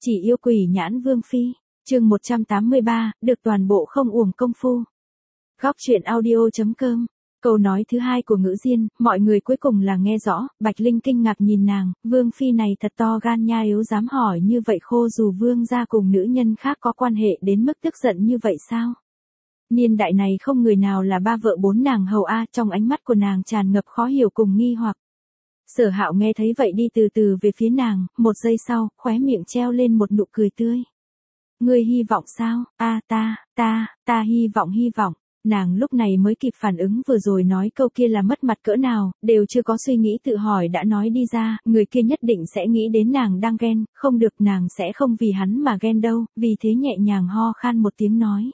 Chỉ yêu quỷ nhãn vương phi. Chương 183, được toàn bộ không uổng công phu. Góc truyện audio.com. Câu nói thứ hai của Ngữ Diên, mọi người cuối cùng là nghe rõ. Bạch Linh kinh ngạc nhìn nàng, vương phi này thật to gan nha, yếu dám hỏi như vậy, khô dù vương gia cùng nữ nhân khác có quan hệ đến mức tức giận như vậy sao? Niên đại này không người nào là ba vợ bốn nàng hầu a. Trong ánh mắt của nàng tràn ngập khó hiểu cùng nghi hoặc. Sở Hạo nghe thấy vậy đi từ từ về phía nàng, một giây sau, khóe miệng treo lên một nụ cười tươi. Ngươi hy vọng sao? Ta hy vọng. Nàng lúc này mới kịp phản ứng vừa rồi nói câu kia là mất mặt cỡ nào, đều chưa có suy nghĩ tự hỏi đã nói đi ra, người kia nhất định sẽ nghĩ đến nàng đang ghen, không được, nàng sẽ không vì hắn mà ghen đâu, vì thế nhẹ nhàng ho khan một tiếng nói.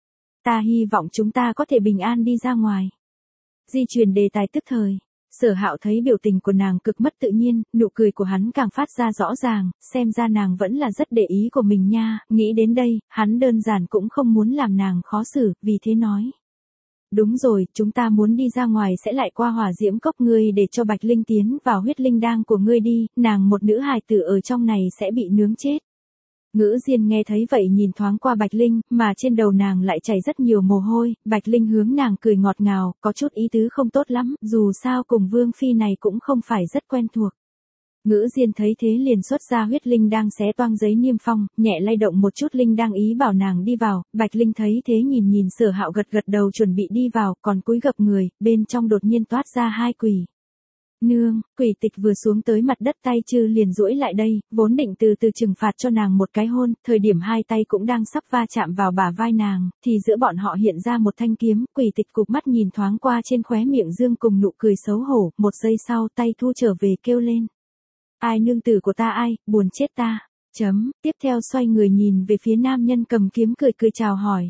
Ta hy vọng chúng ta có thể bình an đi ra ngoài. Di chuyển đề tài tức thời. Sở Hạo thấy biểu tình của nàng cực mất tự nhiên, nụ cười của hắn càng phát ra rõ ràng, xem ra nàng vẫn là rất để ý của mình nha, nghĩ đến đây, hắn đơn giản cũng không muốn làm nàng khó xử, vì thế nói. Đúng rồi, chúng ta muốn đi ra ngoài sẽ lại qua hỏa diễm cốc, ngươi để cho Bạch Linh tiến vào huyết linh đang của ngươi đi, nàng một nữ hài tử ở trong này sẽ bị nướng chết. Ngữ Diên nghe thấy vậy nhìn thoáng qua Bạch Linh, mà trên đầu nàng lại chảy rất nhiều mồ hôi, Bạch Linh hướng nàng cười ngọt ngào, có chút ý tứ không tốt lắm, dù sao cùng vương phi này cũng không phải rất quen thuộc. Ngữ Diên thấy thế liền xuất ra huyết linh đang xé toang giấy niêm phong, nhẹ lay động một chút linh đang ý bảo nàng đi vào, Bạch Linh thấy thế nhìn Sở Hạo gật gật đầu chuẩn bị đi vào, còn cúi gập người, bên trong đột nhiên toát ra hai quỷ. Nương, quỷ tịch vừa xuống tới mặt đất tay chư liền duỗi lại đây, vốn định từ từ trừng phạt cho nàng một cái hôn, thời điểm hai tay cũng đang sắp va chạm vào bả vai nàng, thì giữa bọn họ hiện ra một thanh kiếm, quỷ tịch cụp mắt nhìn thoáng qua trên khóe miệng dương cùng nụ cười xấu hổ, một giây sau tay thu trở về kêu lên. Ai nương tử của ta ai, buồn chết ta. Tiếp theo xoay người nhìn về phía nam nhân cầm kiếm cười chào hỏi.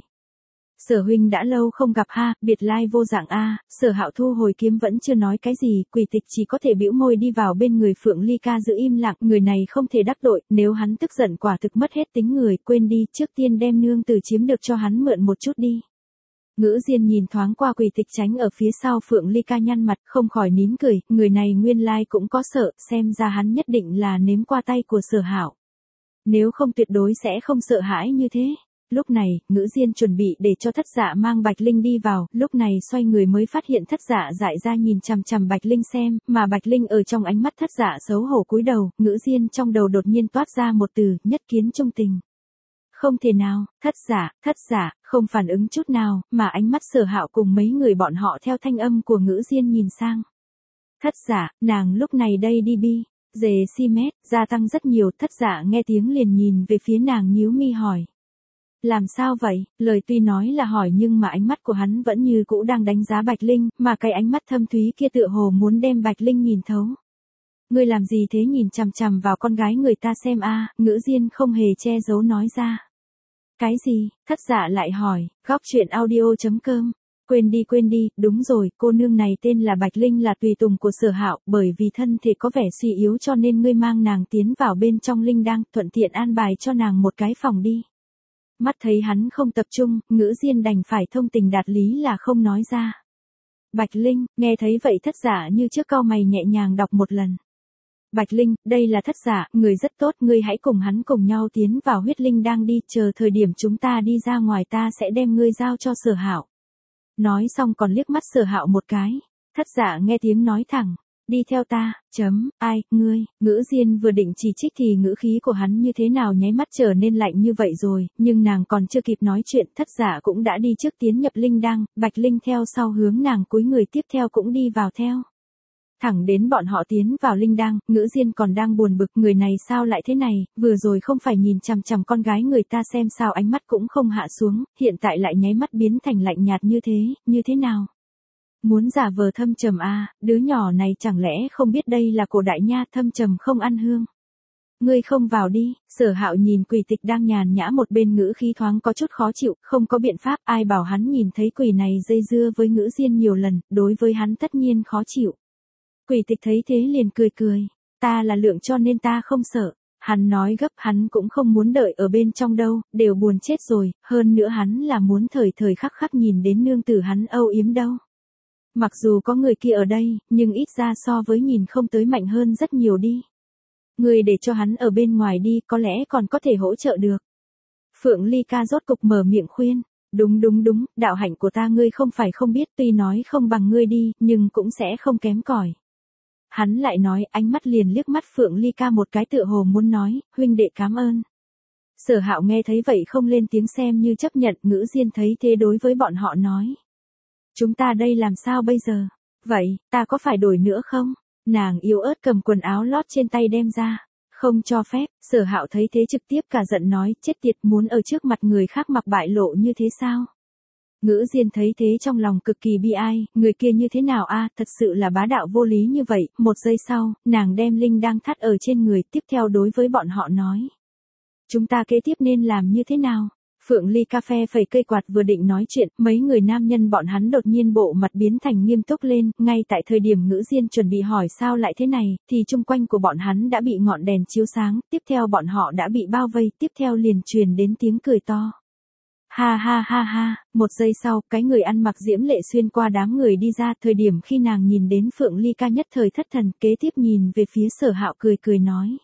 Sở huynh đã lâu không gặp ha, biệt lai vô dạng a. Sở Hạo thu hồi kiếm vẫn chưa nói cái gì, quỷ tịch chỉ có thể bĩu môi đi vào bên người Phượng Ly Ca giữ im lặng, người này không thể đắc tội, nếu hắn tức giận quả thực mất hết tính người, quên đi, trước tiên đem nương tử chiếm được cho hắn mượn một chút đi. Ngữ Diên nhìn thoáng qua quỷ tịch tránh ở phía sau Phượng Ly Ca nhăn mặt, không khỏi nín cười, người này nguyên lai cũng có sợ, xem ra hắn nhất định là nếm qua tay của Sở Hạo. Nếu không tuyệt đối sẽ không sợ hãi như thế. Lúc này, Ngữ Diên chuẩn bị để cho Thất Dạ mang Bạch Linh đi vào, lúc này xoay người mới phát hiện Thất Dạ dại ra nhìn chằm chằm Bạch Linh xem, mà Bạch Linh ở trong ánh mắt Thất Dạ xấu hổ cúi đầu, Ngữ Diên trong đầu đột nhiên toát ra một từ, nhất kiến trung tình. Không thể nào, Thất Dạ, không phản ứng chút nào, mà ánh mắt Sở Hạo cùng mấy người bọn họ theo thanh âm của Ngữ Diên nhìn sang. Thất Dạ, nàng lúc này đây đi bi, dề si mét, gia tăng rất nhiều, Thất Dạ nghe tiếng liền nhìn về phía nàng nhíu mi hỏi. Làm sao vậy? Lời tuy nói là hỏi nhưng mà ánh mắt của hắn vẫn như cũ đang đánh giá Bạch Linh, mà cái ánh mắt thâm thúy kia tựa hồ muốn đem Bạch Linh nhìn thấu. Ngươi làm gì thế, nhìn chằm chằm vào con gái người ta xem a. Ngữ Diên không hề che giấu nói ra. Cái gì? Thất Dạ lại hỏi, góc truyện audio.com. Quên đi, đúng rồi, cô nương này tên là Bạch Linh, là tùy tùng của Sở Hạo, bởi vì thân thể có vẻ suy yếu cho nên ngươi mang nàng tiến vào bên trong linh đăng, thuận tiện an bài cho nàng một cái phòng đi. Mắt thấy hắn không tập trung, Ngữ Diên đành phải thông tình đạt lý là không nói ra. Bạch Linh, nghe thấy vậy Thất Dạ như trước cau mày nhẹ nhàng đọc một lần. Bạch Linh, đây là Thất Dạ, người rất tốt, ngươi hãy cùng hắn cùng nhau tiến vào huyết linh đang đi, chờ thời điểm chúng ta đi ra ngoài ta sẽ đem ngươi giao cho Sở Hạo. Nói xong còn liếc mắt Sở Hạo một cái. Thất Dạ nghe tiếng nói thẳng. Đi theo ta, ai, ngươi, Ngữ Diên vừa định chỉ trích thì ngữ khí của hắn như thế nào nháy mắt trở nên lạnh như vậy rồi, nhưng nàng còn chưa kịp nói chuyện, Thất Dạ cũng đã đi trước tiến nhập linh đăng, Bạch Linh theo sau hướng nàng cúi người tiếp theo cũng đi vào theo. Thẳng đến bọn họ tiến vào linh đăng, Ngữ Diên còn đang buồn bực, người này sao lại thế này, vừa rồi không phải nhìn chằm chằm con gái người ta xem sao ánh mắt cũng không hạ xuống, hiện tại lại nháy mắt biến thành lạnh nhạt như thế nào? Muốn giả vờ thâm trầm a, đứa nhỏ này chẳng lẽ không biết đây là cổ đại nha, thâm trầm không ăn hương. Ngươi không vào đi. Sở Hạo nhìn quỷ tịch đang nhàn nhã một bên, ngữ khí thoáng có chút khó chịu, không có biện pháp, ai bảo hắn nhìn thấy quỷ này dây dưa với Ngữ Diên nhiều lần, đối với hắn tất nhiên khó chịu. Quỷ tịch thấy thế liền cười, ta là lượng cho nên ta không sợ. Hắn nói gấp, hắn cũng không muốn đợi ở bên trong đâu, đều buồn chết rồi, hơn nữa hắn là muốn thời khắc nhìn đến nương tử hắn âu yếm đâu. Mặc dù có người kia ở đây, nhưng ít ra so với nhìn không tới mạnh hơn rất nhiều đi. Ngươi để cho hắn ở bên ngoài đi, có lẽ còn có thể hỗ trợ được. Phượng Ly Ca rốt cục mở miệng khuyên. Đúng, đạo hạnh của ta ngươi không phải không biết, tuy nói không bằng ngươi đi, nhưng cũng sẽ không kém cỏi. Hắn lại nói, ánh mắt liền liếc mắt Phượng Ly Ca một cái tựa hồ muốn nói, huynh đệ cảm ơn. Sở Hạo nghe thấy vậy không lên tiếng xem như chấp nhận, Ngữ Diên thấy thế đối với bọn họ nói. Chúng ta đây làm sao bây giờ? Vậy, ta có phải đổi nữa không? Nàng yếu ớt cầm quần áo lót trên tay đem ra. Không cho phép, Sở Hạo thấy thế trực tiếp cả giận nói, chết tiệt, muốn ở trước mặt người khác mặc bại lộ như thế sao? Ngữ Diên thấy thế trong lòng cực kỳ bi ai, người kia như thế nào a, thật sự là bá đạo vô lý như vậy. Một giây sau, nàng đem linh đang thắt ở trên người, tiếp theo đối với bọn họ nói. Chúng ta kế tiếp nên làm như thế nào? Phượng Ly Ca phe phẩy cây quạt vừa định nói chuyện, mấy người nam nhân bọn hắn đột nhiên bộ mặt biến thành nghiêm túc lên, ngay tại thời điểm Ngữ Diên chuẩn bị hỏi sao lại thế này, thì chung quanh của bọn hắn đã bị ngọn đèn chiếu sáng, tiếp theo bọn họ đã bị bao vây, tiếp theo liền truyền đến tiếng cười to. Ha ha ha ha, một giây sau, cái người ăn mặc diễm lệ xuyên qua đám người đi ra, thời điểm khi nàng nhìn đến Phượng Ly Ca nhất thời thất thần, kế tiếp nhìn về phía Sở Hạo cười nói.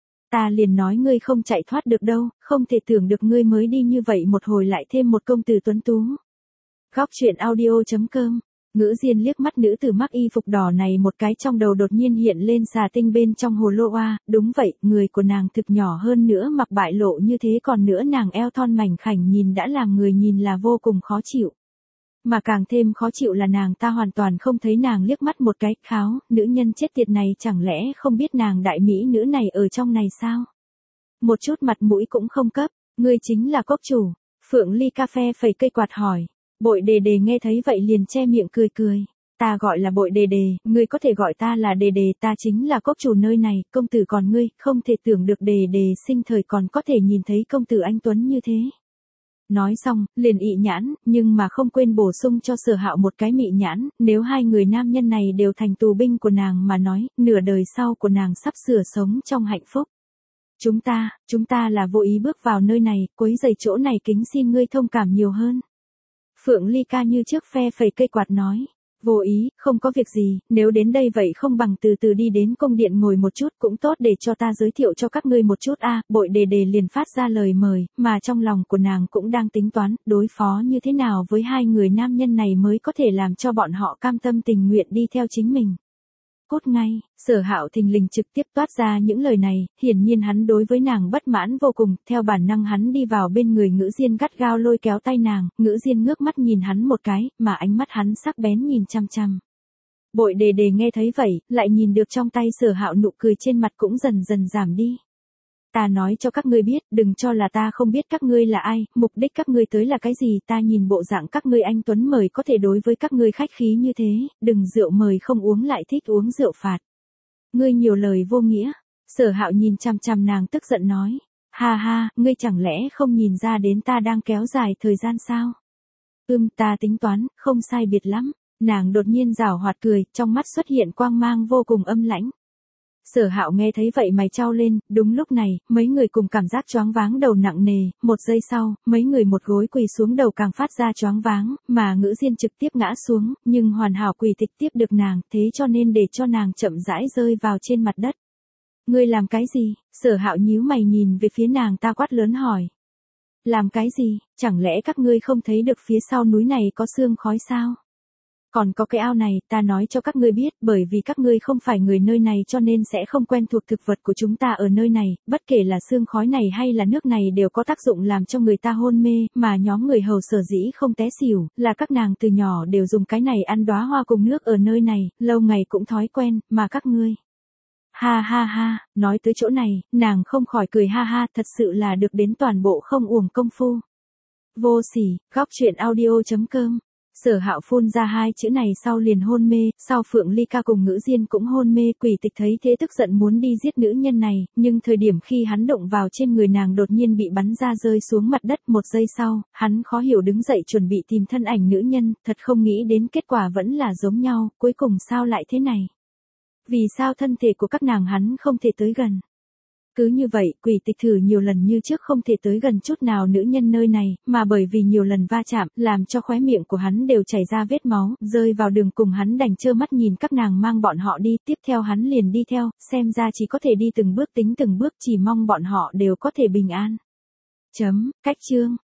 Ta liền nói ngươi không chạy thoát được đâu, không thể tưởng được ngươi mới đi như vậy một hồi lại thêm một công tử tuấn tú. Góc truyện audio.com. Ngữ Diên liếc mắt nữ tử mặc y phục đỏ này một cái, trong đầu đột nhiên hiện lên xà tinh bên trong hồ lô oa, đúng vậy, người của nàng thực nhỏ hơn nữa mặc bại lộ như thế, còn nữa nàng eo thon mảnh khảnh nhìn đã làm người nhìn là vô cùng khó chịu. Mà càng thêm khó chịu là nàng ta hoàn toàn không thấy nàng liếc mắt một cái, kháo, nữ nhân chết tiệt này chẳng lẽ không biết nàng đại mỹ nữ này ở trong này sao? Một chút mặt mũi cũng không cấp, ngươi chính là cốc chủ. Phượng Ly Ca phe phẩy cây quạt hỏi. Bội đề đề nghe thấy vậy liền che miệng cười. Ta gọi là Bội đề đề, ngươi có thể gọi ta là đề đề, ta chính là cốc chủ nơi này, công tử còn ngươi, không thể tưởng được đề đề sinh thời còn có thể nhìn thấy công tử anh tuấn như thế. Nói xong, liền ị nhãn, nhưng mà không quên bổ sung cho Sở Hạo một cái mị nhãn, nếu hai người nam nhân này đều thành tù binh của nàng mà nói, nửa đời sau của nàng sắp sửa sống trong hạnh phúc. Chúng ta là vô ý bước vào nơi này, quấy rầy chỗ này, kính xin ngươi thông cảm nhiều hơn. Phượng Ly Ca như trước phe phẩy cây quạt nói. Vô ý, không có việc gì, nếu đến đây vậy không bằng từ từ đi đến cung điện ngồi một chút cũng tốt, để cho ta giới thiệu cho các ngươi một chút a. Bội đề đề liền phát ra lời mời, mà trong lòng của nàng cũng đang tính toán, đối phó như thế nào với hai người nam nhân này mới có thể làm cho bọn họ cam tâm tình nguyện đi theo chính mình. Cút ngay, Sở Hạo thình lình trực tiếp toát ra những lời này, hiển nhiên hắn đối với nàng bất mãn vô cùng, theo bản năng hắn đi vào bên người Ngữ Diên gắt gao lôi kéo tay nàng, Ngữ Diên ngước mắt nhìn hắn một cái, mà ánh mắt hắn sắc bén nhìn chăm chăm. Bội đề đề nghe thấy vậy, lại nhìn được trong tay Sở Hạo, nụ cười trên mặt cũng dần dần giảm đi. Ta nói cho các ngươi biết, đừng cho là ta không biết các ngươi là ai, mục đích các ngươi tới là cái gì, ta nhìn bộ dạng các ngươi anh tuấn mời có thể đối với các ngươi khách khí như thế, đừng rượu mời không uống lại thích uống rượu phạt. Ngươi nhiều lời vô nghĩa. Sở Hạo nhìn chằm chằm nàng tức giận nói. Ha ha, ngươi chẳng lẽ không nhìn ra đến ta đang kéo dài thời gian sao? Ta tính toán, không sai biệt lắm. Nàng đột nhiên giảo hoạt cười, trong mắt xuất hiện quang mang vô cùng âm lãnh. Sở Hạo nghe thấy vậy mày chau lên, đúng lúc này, mấy người cùng cảm giác choáng váng đầu nặng nề, một giây sau, mấy người một gối quỳ xuống, đầu càng phát ra choáng váng, mà Ngữ Diên trực tiếp ngã xuống, nhưng hoàn hảo quỳ tịch tiếp được nàng, thế cho nên để cho nàng chậm rãi rơi vào trên mặt đất. Ngươi làm cái gì? Sở Hạo nhíu mày nhìn về phía nàng ta quát lớn hỏi. Làm cái gì? Chẳng lẽ các ngươi không thấy được phía sau núi này có sương khói sao? Còn có cái ao này, ta nói cho các ngươi biết, bởi vì các ngươi không phải người nơi này cho nên sẽ không quen thuộc thực vật của chúng ta ở nơi này, bất kể là sương khói này hay là nước này đều có tác dụng làm cho người ta hôn mê, mà nhóm người hầu sở dĩ không té xỉu, là các nàng từ nhỏ đều dùng cái này ăn đóa hoa cùng nước ở nơi này, lâu ngày cũng thói quen, mà các ngươi. Ha ha ha, nói tới chỗ này, nàng không khỏi cười ha ha, thật sự là được đến toàn bộ không uổng công phu. Vô sỉ, góc truyện audio.com. Sở Hạo phun ra hai chữ này sau liền hôn mê, sau Phượng Ly Ca cùng Ngữ Diên cũng hôn mê, Quỷ Tịch thấy thế tức giận muốn đi giết nữ nhân này, nhưng thời điểm khi hắn động vào trên người nàng đột nhiên bị bắn ra rơi xuống mặt đất, một giây sau, hắn khó hiểu đứng dậy chuẩn bị tìm thân ảnh nữ nhân, thật không nghĩ đến kết quả vẫn là giống nhau, cuối cùng sao lại thế này? Vì sao thân thể của các nàng hắn không thể tới gần? Cứ như vậy, Quỷ Tịch thử nhiều lần như trước không thể tới gần chút nào nữ nhân nơi này, mà bởi vì nhiều lần va chạm, làm cho khóe miệng của hắn đều chảy ra vết máu, rơi vào đường cùng hắn đành trơ mắt nhìn các nàng mang bọn họ đi, tiếp theo hắn liền đi theo, xem ra chỉ có thể đi từng bước tính từng bước, chỉ mong bọn họ đều có thể bình an. Cách chương